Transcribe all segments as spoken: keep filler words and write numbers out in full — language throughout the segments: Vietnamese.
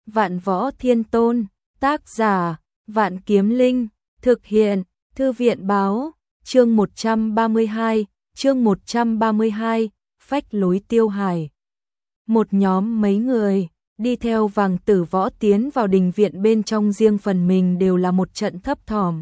Vạn Võ Thiên Tôn, tác giả, Vạn Kiếm Linh, thực hiện, Thư viện báo, chương một trăm ba mươi hai, chương một trăm ba mươi hai, phách lối Tiêu Hải. Một nhóm mấy người, đi theo Vàng Tử Võ tiến vào đình viện bên trong riêng phần mình đều là một trận thấp thỏm.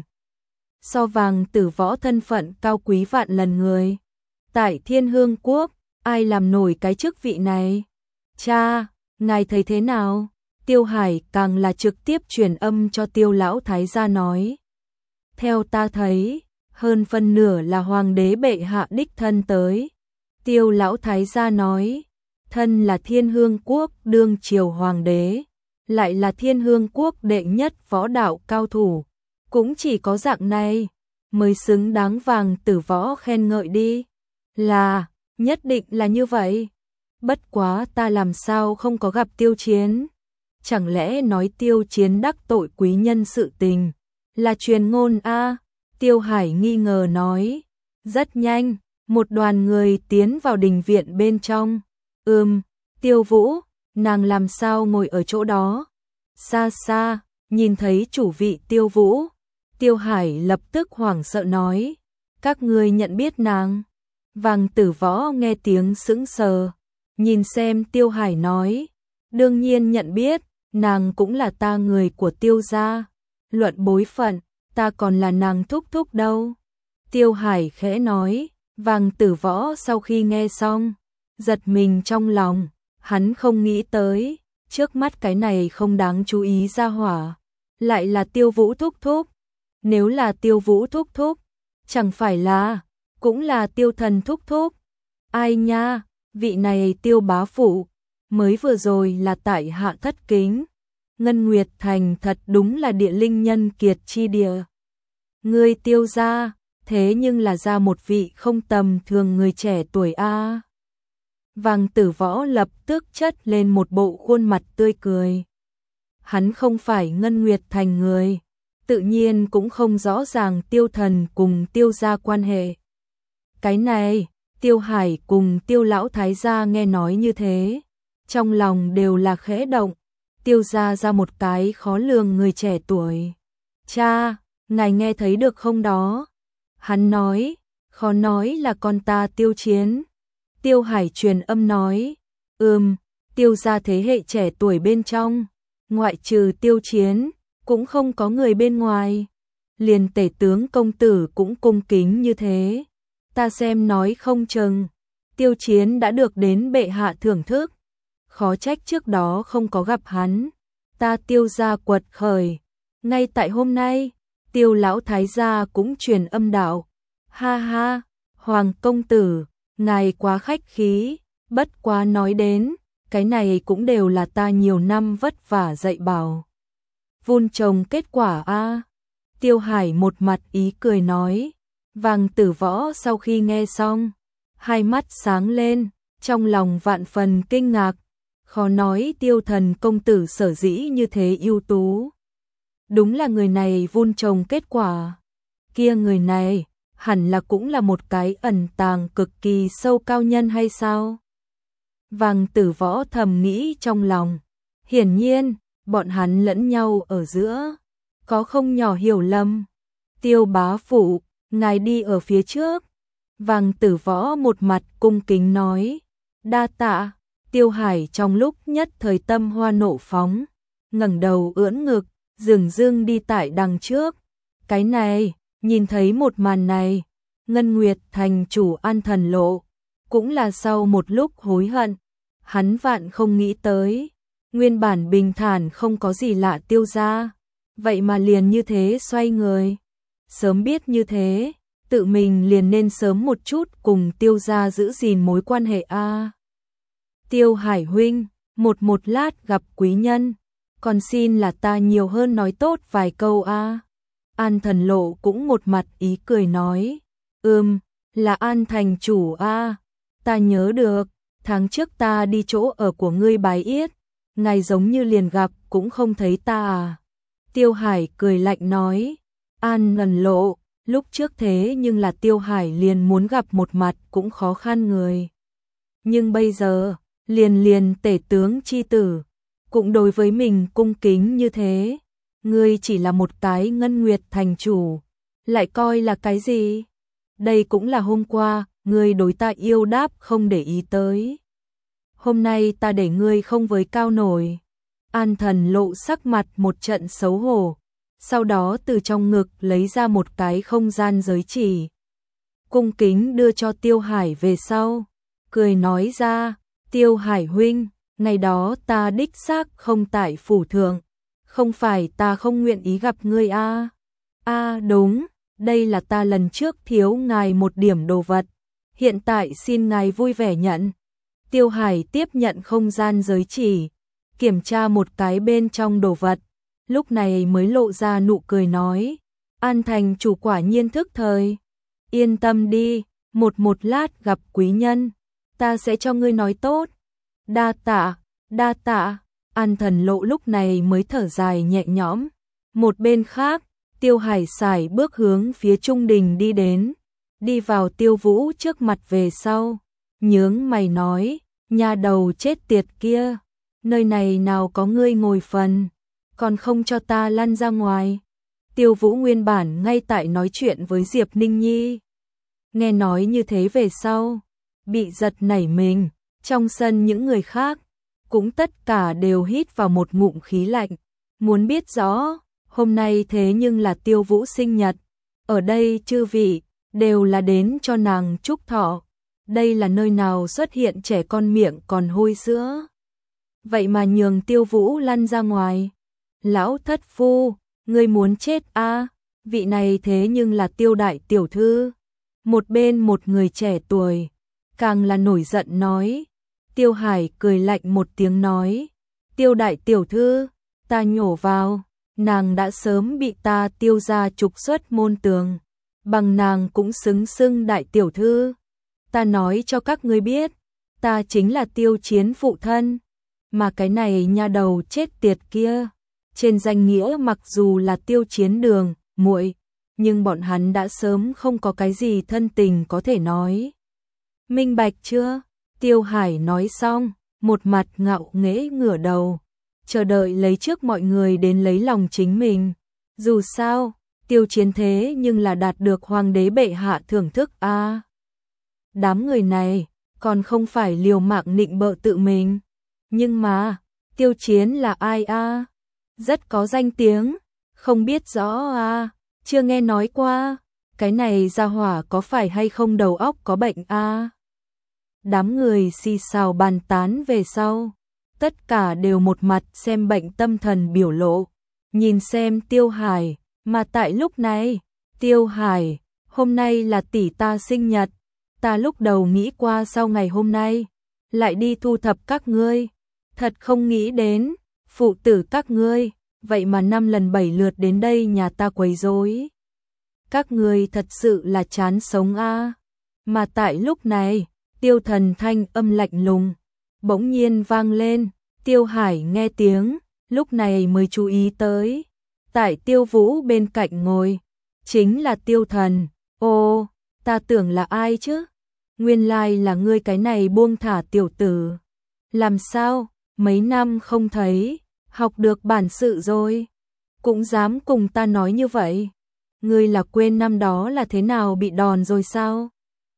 So Vàng Tử Võ thân phận cao quý vạn lần người. Tại Thiên Hương Quốc, ai làm nổi cái chức vị này? Cha, ngài thấy thế nào? Tiêu Hải càng là trực tiếp truyền âm cho Tiêu lão thái gia nói. Theo ta thấy, hơn phân nửa là hoàng đế bệ hạ đích thân tới. Tiêu lão thái gia nói, thân là Thiên Hương Quốc đương triều hoàng đế, lại là Thiên Hương Quốc đệ nhất võ đạo cao thủ. Cũng chỉ có dạng này, mới xứng đáng Vàng Tử Võ khen ngợi đi. Là, nhất định là như vậy. Bất quá ta làm sao không có gặp Tiêu Chiến? Chẳng lẽ nói Tiêu Chiến đắc tội quý nhân sự tình? Là truyền ngôn a? Tiêu Hải nghi ngờ nói. Rất nhanh, một đoàn người tiến vào đình viện bên trong. Ừm, Tiêu Vũ, nàng làm sao ngồi ở chỗ đó? Xa xa, nhìn thấy chủ vị Tiêu Vũ. Tiêu Hải lập tức hoảng sợ nói. Các ngươi nhận biết nàng? Vàng Tử Võ nghe tiếng sững sờ. Nhìn xem Tiêu Hải nói. Đương nhiên nhận biết, nàng cũng là ta người của Tiêu gia. Luận bối phận, ta còn là nàng thúc thúc đâu. Tiêu Hải khẽ nói. Vàng Tử Võ sau khi nghe xong, giật mình trong lòng. Hắn không nghĩ tới, trước mắt cái này không đáng chú ý ra hỏa. Lại là Tiêu Vũ thúc thúc. Nếu là Tiêu Vũ thúc thúc, chẳng phải là, cũng là Tiêu Thần thúc thúc. Ai nha, vị này Tiêu bá phụ, mới vừa rồi là tại hạ thất kính. Ngân Nguyệt Thành thật đúng là địa linh nhân kiệt chi địa. Ngươi Tiêu gia, thế nhưng là ra một vị không tầm thường người trẻ tuổi a. Vàng Tử Võ lập tức chất lên một bộ khuôn mặt tươi cười. Hắn không phải Ngân Nguyệt Thành người, tự nhiên cũng không rõ ràng Tiêu Thần cùng Tiêu gia quan hệ. Cái này, Tiêu Hải cùng Tiêu lão thái gia nghe nói như thế, trong lòng đều là khẽ động. Tiêu gia ra một cái khó lường người trẻ tuổi. Cha, ngài nghe thấy được không đó? Hắn nói, khó nói là con ta Tiêu Chiến. Tiêu Hải truyền âm nói, ừm, Tiêu gia thế hệ trẻ tuổi bên trong, ngoại trừ Tiêu Chiến, cũng không có người bên ngoài. Liền tể tướng công tử cũng cung kính như thế. Ta xem nói không chừng, Tiêu Chiến đã được đến bệ hạ thưởng thức. Khó trách trước đó không có gặp hắn. Ta Tiêu gia quật khởi. Ngay tại hôm nay, Tiêu lão thái gia cũng truyền âm đạo. Ha ha, Hoàng công tử, ngài quá khách khí. Bất quá nói đến, cái này cũng đều là ta nhiều năm vất vả dạy bảo. Vun trồng kết quả a. Tiêu Hải một mặt ý cười nói. Vàng Tử Võ sau khi nghe xong, hai mắt sáng lên, trong lòng vạn phần kinh ngạc. Khó nói Tiêu Thần công tử sở dĩ như thế ưu tú. Đúng là người này vun trồng kết quả. Kia người này, hẳn là cũng là một cái ẩn tàng cực kỳ sâu cao nhân hay sao? Vàng Tử Võ thầm nghĩ trong lòng. Hiển nhiên, bọn hắn lẫn nhau ở giữa, có không nhỏ hiểu lầm. Tiêu bá phụ, ngài đi ở phía trước. Vàng Tử Võ một mặt cung kính nói. Đa tạ. Tiêu Hải trong lúc nhất thời tâm hoa nộ phóng, ngẩng đầu ưỡn ngực, dường dưng đi tại đằng trước. Cái này, nhìn thấy một màn này, Ngân Nguyệt Thành chủ An Thần Lộ, cũng là sau một lúc hối hận. Hắn vạn không nghĩ tới, nguyên bản bình thản không có gì lạ Tiêu gia, vậy mà liền như thế xoay người. Sớm biết như thế, tự mình liền nên sớm một chút cùng Tiêu gia giữ gìn mối quan hệ a. Tiêu Hải huynh, một một lát gặp quý nhân, còn xin là ta nhiều hơn nói tốt vài câu a. An Thần Lộ cũng một mặt ý cười nói, ừm, là An thành chủ a, ta nhớ được, tháng trước ta đi chỗ ở của ngươi bái yết, ngài giống như liền gặp cũng không thấy ta à. Tiêu Hải cười lạnh nói, An Thần Lộ, lúc trước thế nhưng là Tiêu Hải liền muốn gặp một mặt cũng khó khăn người. Nhưng bây giờ, liền liền tể tướng chi tử, cũng đối với mình cung kính như thế. Ngươi chỉ là một cái Ngân Nguyệt thành chủ, lại coi là cái gì? Đây cũng là hôm qua, ngươi đối ta yêu đáp không để ý tới. Hôm nay ta để ngươi không với cao nổi. An Thần Lộ sắc mặt một trận xấu hổ, sau đó từ trong ngực lấy ra một cái không gian giới chỉ. Cung kính đưa cho Tiêu Hải về sau, cười nói ra, Tiêu Hải huynh, ngày đó ta đích xác không tại phủ thượng, không phải ta không nguyện ý gặp ngươi a. À. A à, đúng, đây là ta lần trước thiếu ngài một điểm đồ vật, hiện tại xin ngài vui vẻ nhận. Tiêu Hải tiếp nhận không gian giới chỉ, kiểm tra một cái bên trong đồ vật, lúc này mới lộ ra nụ cười nói, An thành chủ quả nhiên thức thời. Yên tâm đi, một một lát gặp quý nhân, ta sẽ cho ngươi nói tốt. Đa tạ, đa tạ. An Thần Lộ lúc này mới thở dài nhẹ nhõm. Một bên khác, Tiêu Hải sải bước hướng phía trung đình đi đến, đi vào Tiêu Vũ trước mặt về sau, nhướng mày nói, nhà đầu chết tiệt kia, nơi này nào có ngươi ngồi phần, còn không cho ta lăn ra ngoài. Tiêu Vũ nguyên bản ngay tại nói chuyện với Diệp Ninh Nhi, nghe nói như thế về sau, bị giật nảy mình, trong sân những người khác cũng tất cả đều hít vào một ngụm khí lạnh, muốn biết rõ, hôm nay thế nhưng là Tiêu Vũ sinh nhật, ở đây chư vị đều là đến cho nàng chúc thọ, đây là nơi nào xuất hiện trẻ con miệng còn hôi sữa. Vậy mà nhường Tiêu Vũ lăn ra ngoài. Lão thất phu, ngươi muốn chết a? À? Vị này thế nhưng là Tiêu đại tiểu thư. Một bên một người trẻ tuổi, càng là nổi giận nói. Tiêu Hải cười lạnh một tiếng nói, Tiêu đại tiểu thư, ta nhổ vào, nàng đã sớm bị ta Tiêu gia trục xuất môn tường, bằng nàng cũng xứng xưng đại tiểu thư. Ta nói cho các ngươi biết, ta chính là Tiêu Chiến phụ thân, mà cái này nha đầu chết tiệt kia, trên danh nghĩa mặc dù là Tiêu Chiến đường muội, nhưng bọn hắn đã sớm không có cái gì thân tình có thể nói. Minh bạch chưa? Tiêu Hải nói xong, một mặt ngạo nghễ ngửa đầu, chờ đợi lấy trước mọi người đến lấy lòng chính mình. Dù sao, Tiêu Chiến thế nhưng là đạt được hoàng đế bệ hạ thưởng thức a. À, đám người này còn không phải liều mạng nịnh bợ tự mình. Nhưng mà, Tiêu Chiến là ai a? À? Rất có danh tiếng, không biết rõ a, à? Chưa nghe nói qua, cái này gia hỏa có phải hay không đầu óc có bệnh a? À? Đám người xì xào bàn tán về sau, tất cả đều một mặt xem bệnh tâm thần biểu lộ, nhìn xem Tiêu Hải, mà tại lúc này, Tiêu Hải, hôm nay là tỷ ta sinh nhật, ta lúc đầu nghĩ qua sau ngày hôm nay, lại đi thu thập các ngươi, thật không nghĩ đến, phụ tử các ngươi, vậy mà năm lần bảy lượt đến đây nhà ta quấy rối. Các ngươi thật sự là chán sống a. À. Mà tại lúc này, Tiêu Thần thanh âm lạnh lùng bỗng nhiên vang lên, Tiêu Hải nghe tiếng, lúc này mới chú ý tới, tại Tiêu Vũ bên cạnh ngồi, chính là Tiêu Thần. Ô, ta tưởng là ai chứ? Nguyên lai là ngươi cái này buông thả tiểu tử. Làm sao, mấy năm không thấy, học được bản sự rồi, cũng dám cùng ta nói như vậy. Ngươi là quên năm đó là thế nào bị đòn rồi sao?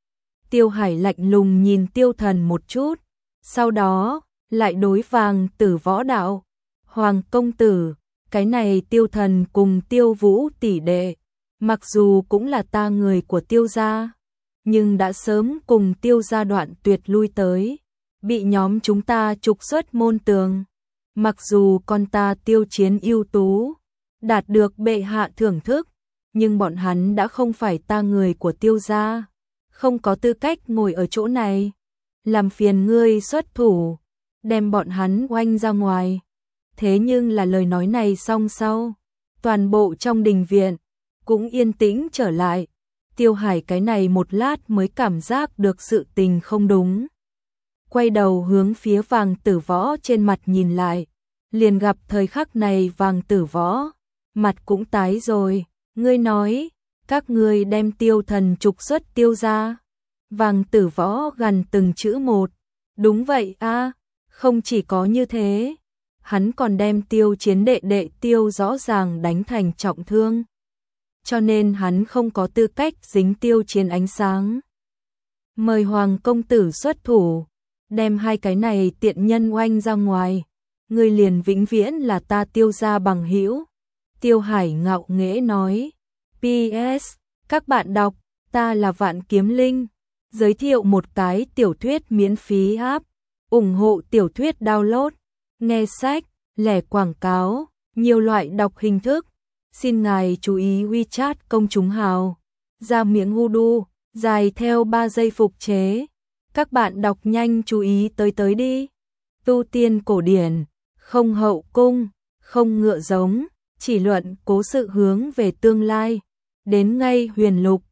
Tiêu Hải lạnh lùng nhìn Tiêu Thần một chút, sau đó lại đối Vàng Tử Võ đạo, Hoàng công tử, cái này Tiêu Thần cùng Tiêu Vũ tỷ đệ, mặc dù cũng là ta người của Tiêu gia, nhưng đã sớm cùng Tiêu gia đoạn tuyệt lui tới, bị nhóm chúng ta trục xuất môn tường. Mặc dù con ta Tiêu Chiến ưu tú, đạt được bệ hạ thưởng thức, nhưng bọn hắn đã không phải ta người của Tiêu gia, không có tư cách ngồi ở chỗ này. Làm phiền ngươi xuất thủ, đem bọn hắn oanh ra ngoài. Thế nhưng là lời nói này xong sau, toàn bộ trong đình viện cũng yên tĩnh trở lại. Tiêu Hải cái này một lát mới cảm giác được sự tình không đúng. Quay đầu hướng phía Vàng Tử Võ trên mặt nhìn lại, liền gặp thời khắc này Vàng Tử Võ, mặt cũng tái rồi. Ngươi nói, các ngươi đem Tiêu Thần trục xuất Tiêu gia. Vàng Tử Võ gần từng chữ một. Đúng vậy a, à, không chỉ có như thế. hắn còn đem Tiêu Chiến đệ đệ Tiêu rõ ràng đánh thành trọng thương. Cho nên hắn không có tư cách dính Tiêu Chiến ánh sáng. Mời Hoàng công tử xuất thủ, đem hai cái này tiện nhân oanh ra ngoài, người liền vĩnh viễn là ta Tiêu gia bằng hữu. Tiêu Hải ngạo nghễ nói. pê ét. Các bạn đọc, ta là Vạn Kiếm Linh. Giới thiệu một cái tiểu thuyết miễn phí app. ủng hộ tiểu thuyết download, nghe sách, lẻ quảng cáo, nhiều loại đọc hình thức. Xin ngài chú ý WeChat công chúng hào. Ra miếng Hudu, dài theo ba giây phục chế. Các bạn đọc nhanh chú ý tới tới đi. Tu tiên cổ điển, không hậu cung, không ngựa giống, chỉ luận cố sự hướng về tương lai. Đến ngay huyền lục,